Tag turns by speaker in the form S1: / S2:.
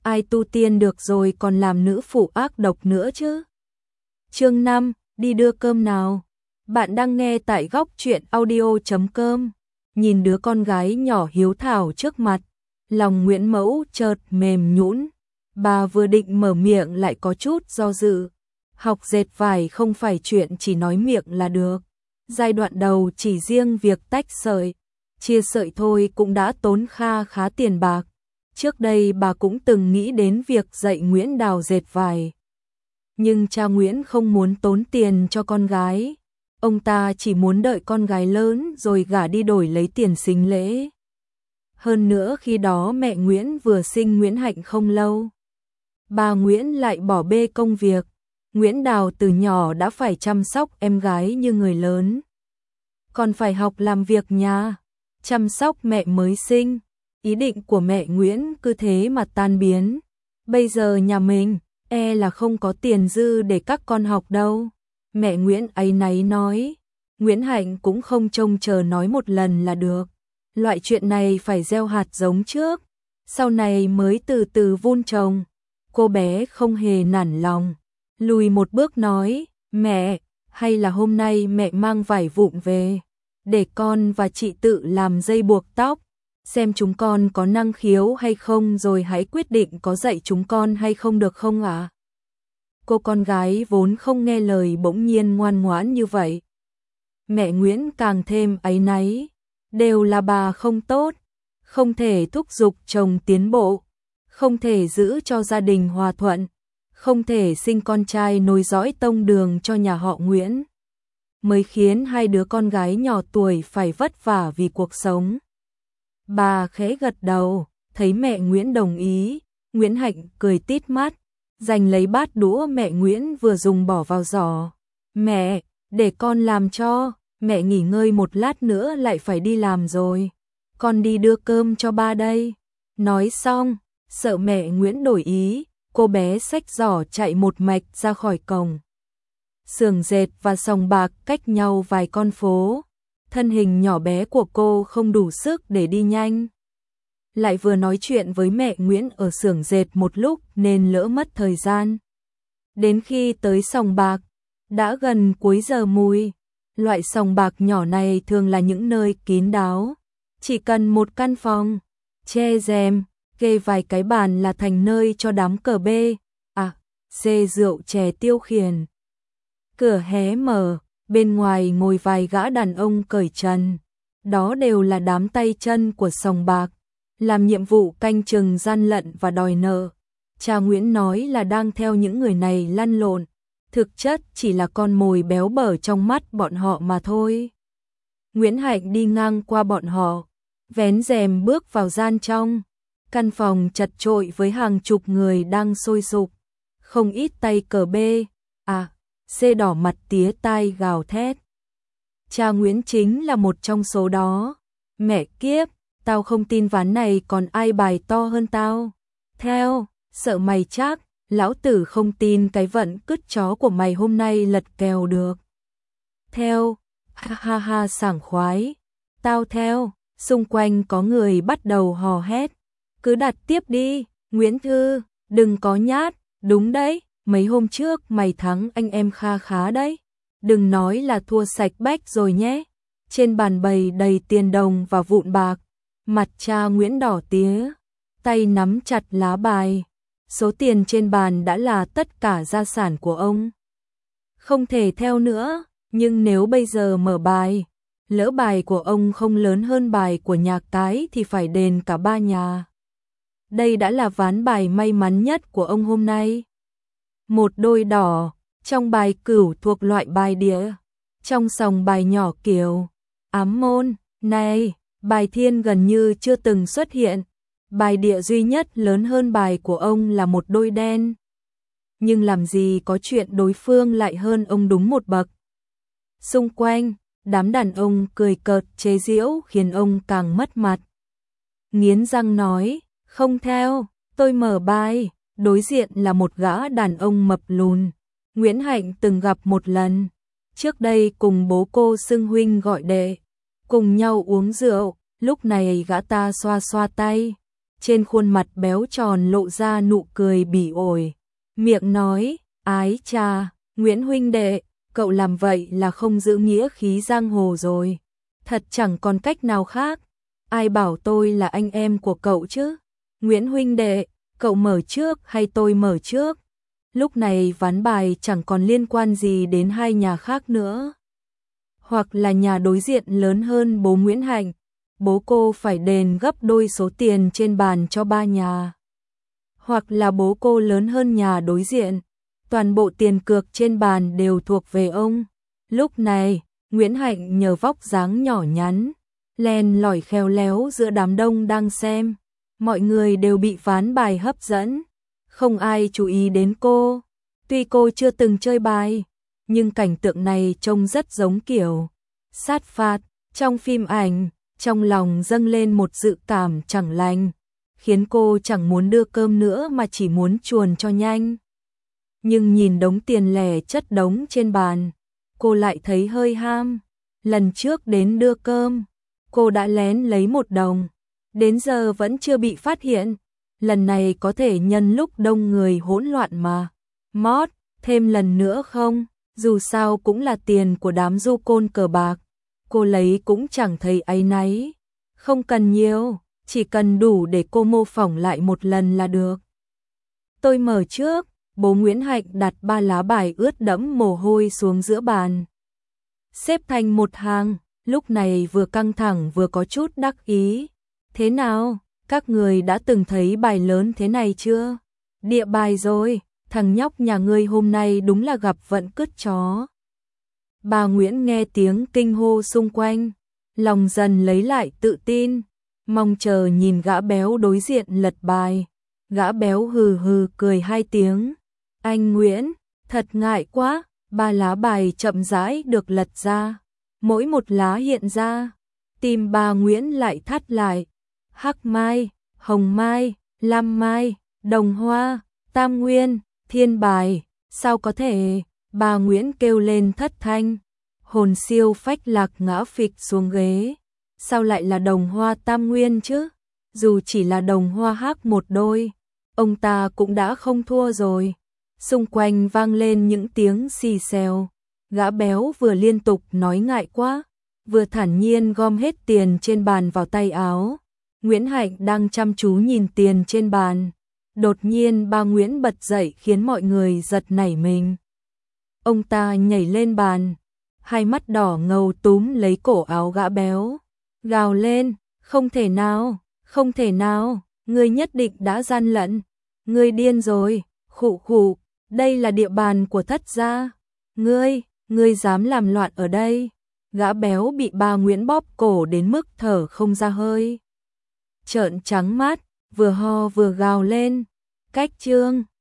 S1: ai tu tiên được rồi còn làm nữ phụ ác độc nữa chứ. Chương 5, đi đưa cơm nào. Bạn đang nghe tại góc truyện audio.com. Nhìn đứa con gái nhỏ hiếu thảo trước mặt, lòng Nguyễn Mẫu chợt mềm nhũn. Bà vừa định mở miệng lại có chút do dự. Học dệt vải không phải chuyện chỉ nói miệng là được. Giai đoạn đầu chỉ riêng việc tách sợi, chia sợi thôi cũng đã tốn khá tiền bạc. Trước đây bà cũng từng nghĩ đến việc dạy Nguyễn Đào dệt vải. Nhưng cha Nguyễn không muốn tốn tiền cho con gái. Ông ta chỉ muốn đợi con gái lớn rồi gả đi đổi lấy tiền sính lễ. Hơn nữa khi đó mẹ Nguyễn vừa sinh Nguyễn Hạnh không lâu. Bà Nguyễn lại bỏ bê công việc. Nguyễn Đào từ nhỏ đã phải chăm sóc em gái như người lớn. Còn phải học làm việc nhà, chăm sóc mẹ mới sinh. Ý định của mẹ Nguyễn cứ thế mà tan biến. Bây giờ nhà mình, là không có tiền dư để các con học đâu. Mẹ Nguyễn áy náy nói. Nguyễn Hạnh cũng không trông chờ nói một lần là được. Loại chuyện này phải gieo hạt giống trước, sau này mới từ từ vun trồng. Cô bé không hề nản lòng. Lùi một bước nói, mẹ, hay là hôm nay mẹ mang vải vụn về, để con và chị tự làm dây buộc tóc, xem chúng con có năng khiếu hay không rồi hãy quyết định có dạy chúng con hay không được không ạ? Cô con gái vốn không nghe lời bỗng nhiên ngoan ngoãn như vậy. Mẹ Nguyễn càng thêm áy náy, đều là bà không tốt, không thể thúc giục chồng tiến bộ, không thể giữ cho gia đình hòa thuận, không thể sinh con trai nối dõi tông đường cho nhà họ Nguyễn, mới khiến hai đứa con gái nhỏ tuổi phải vất vả vì cuộc sống. Bà khẽ gật đầu, thấy mẹ Nguyễn đồng ý, Nguyễn Hạnh cười tít mắt, giành lấy bát đũa mẹ Nguyễn vừa dùng bỏ vào giỏ. Mẹ, để con làm cho, mẹ nghỉ ngơi một lát nữa lại phải đi làm rồi. Con đi đưa cơm cho ba đây. Nói xong, sợ mẹ Nguyễn đổi ý, cô bé xách giỏ chạy một mạch ra khỏi cổng. Xưởng dệt và sòng bạc cách nhau vài con phố. Thân hình nhỏ bé của cô không đủ sức để đi nhanh. Lại vừa nói chuyện với mẹ Nguyễn ở xưởng dệt một lúc nên lỡ mất thời gian. Đến khi tới sòng bạc, đã gần cuối giờ mùi. Loại sòng bạc nhỏ này thường là những nơi kín đáo. Chỉ cần một căn phòng, che rèm, kê vài cái bàn là thành nơi cho đám cờ B, C rượu chè tiêu khiển. Cửa hé mở, bên ngoài ngồi vài gã đàn ông cởi trần. Đó đều là đám tay chân của sòng bạc, làm nhiệm vụ canh chừng gian lận và đòi nợ. Cha Nguyễn nói là đang theo những người này lăn lộn, thực chất chỉ là con mồi béo bở trong mắt bọn họ mà thôi. Nguyễn Hạnh đi ngang qua bọn họ, vén rèm bước vào gian trong. Căn phòng chật chội với hàng chục người đang sôi sục, không ít tay cờ B, C đỏ mặt tía tai gào thét. Cha Nguyễn chính là một trong số đó. Mẹ kiếp, tao không tin ván này còn ai bài to hơn tao. Theo, sợ mày chắc, lão tử không tin cái vận cứt chó của mày hôm nay lật kèo được. Theo, ha ha sảng khoái. Tao theo, xung quanh có người bắt đầu hò hét. Cứ đặt tiếp đi, Nguyễn Thư, đừng có nhát, đúng đấy, mấy hôm trước mày thắng anh em kha khá đấy. Đừng nói là thua sạch bách rồi nhé. Trên bàn bày đầy tiền đồng và vụn bạc. Mặt cha Nguyễn đỏ tía, tay nắm chặt lá bài. Số tiền trên bàn đã là tất cả gia sản của ông. Không thể theo nữa, nhưng nếu bây giờ mở bài, lỡ bài của ông không lớn hơn bài của nhà cái thì phải đền cả ba nhà. Đây đã là ván bài may mắn nhất của ông hôm nay. Một đôi đỏ, trong bài cửu thuộc loại bài đĩa, trong sòng bài nhỏ kiểu ám môn, này, bài thiên gần như chưa từng xuất hiện. Bài địa duy nhất lớn hơn bài của ông là một đôi đen. Nhưng làm gì có chuyện đối phương lại hơn ông đúng một bậc. Xung quanh, đám đàn ông cười cợt chế giễu khiến ông càng mất mặt. Nghiến răng nói, không theo, tôi mở bài. Đối diện là một gã đàn ông mập lùn. Nguyễn Hạnh từng gặp một lần. Trước đây cùng bố cô xưng huynh gọi đệ, cùng nhau uống rượu. Lúc này gã ta xoa xoa tay, trên khuôn mặt béo tròn lộ ra nụ cười bỉ ổi, miệng nói, ái chà, Nguyễn huynh đệ, cậu làm vậy là không giữ nghĩa khí giang hồ rồi, thật chẳng còn cách nào khác, ai bảo tôi là anh em của cậu chứ, Nguyễn huynh đệ, cậu mở trước hay tôi mở trước, lúc này ván bài chẳng còn liên quan gì đến hai nhà khác nữa. Hoặc là nhà đối diện lớn hơn bố Nguyễn Hạnh, bố cô phải đền gấp đôi số tiền trên bàn cho ba nhà. Hoặc là bố cô lớn hơn nhà đối diện, toàn bộ tiền cược trên bàn đều thuộc về ông. Lúc này, Nguyễn Hạnh nhờ vóc dáng nhỏ nhắn, len lỏi khéo léo giữa đám đông đang xem. Mọi người đều bị ván bài hấp dẫn, không ai chú ý đến cô. Tuy cô chưa từng chơi bài, nhưng cảnh tượng này trông rất giống kiểu sát phạt trong phim ảnh, trong lòng dâng lên một dự cảm chẳng lành, khiến cô chẳng muốn đưa cơm nữa mà chỉ muốn chuồn cho nhanh. Nhưng nhìn đống tiền lẻ chất đống trên bàn, cô lại thấy hơi ham. Lần trước đến đưa cơm, cô đã lén lấy 1 đồng, đến giờ vẫn chưa bị phát hiện. Lần này có thể nhân lúc đông người hỗn loạn mà mót thêm lần nữa không? Dù sao cũng là tiền của đám du côn cờ bạc, cô lấy cũng chẳng thấy áy náy. Không cần nhiều, chỉ cần đủ để cô mô phỏng lại một lần là được. Tôi mở trước, bố Nguyễn Hạnh đặt 3 lá bài ướt đẫm mồ hôi xuống giữa bàn. Xếp thành một hàng, lúc này vừa căng thẳng vừa có chút đắc ý. Thế nào, các người đã từng thấy bài lớn thế này chưa? Địa bài rồi, thằng nhóc nhà ngươi hôm nay đúng là gặp vận cứt chó. Bà Nguyễn nghe tiếng kinh hô xung quanh, lòng dần lấy lại tự tin, mong chờ nhìn gã béo đối diện lật bài. Gã béo hừ hừ cười 2 tiếng. Anh Nguyễn, thật ngại quá, 3 lá bài chậm rãi được lật ra, mỗi một lá hiện ra. Tim bà Nguyễn lại thắt lại. Hắc mai, hồng mai, lam mai, đồng hoa, tam nguyên, thiên bài, sao có thể? Bà Nguyễn kêu lên thất thanh, hồn siêu phách lạc ngã phịch xuống ghế. Sao lại là đồng hoa tam nguyên chứ? Dù chỉ là đồng hoa hắc một đôi, ông ta cũng đã không thua rồi. Xung quanh vang lên những tiếng xì xèo. Gã béo vừa liên tục nói ngại quá, vừa thản nhiên gom hết tiền trên bàn vào tay áo. Nguyễn Hạnh đang chăm chú nhìn tiền trên bàn. Đột nhiên ba Nguyễn bật dậy khiến mọi người giật nảy mình. Ông ta nhảy lên bàn, hai mắt đỏ ngầu túm lấy cổ áo gã béo, gào lên, không thể nào, không thể nào, ngươi nhất định đã gian lận, ngươi điên rồi, khụ khụ, đây là địa bàn của Thất gia, ngươi dám làm loạn ở đây. Gã béo bị ba Nguyễn bóp cổ đến mức thở không ra hơi, trợn trắng mắt, vừa ho vừa gào lên, cách trương.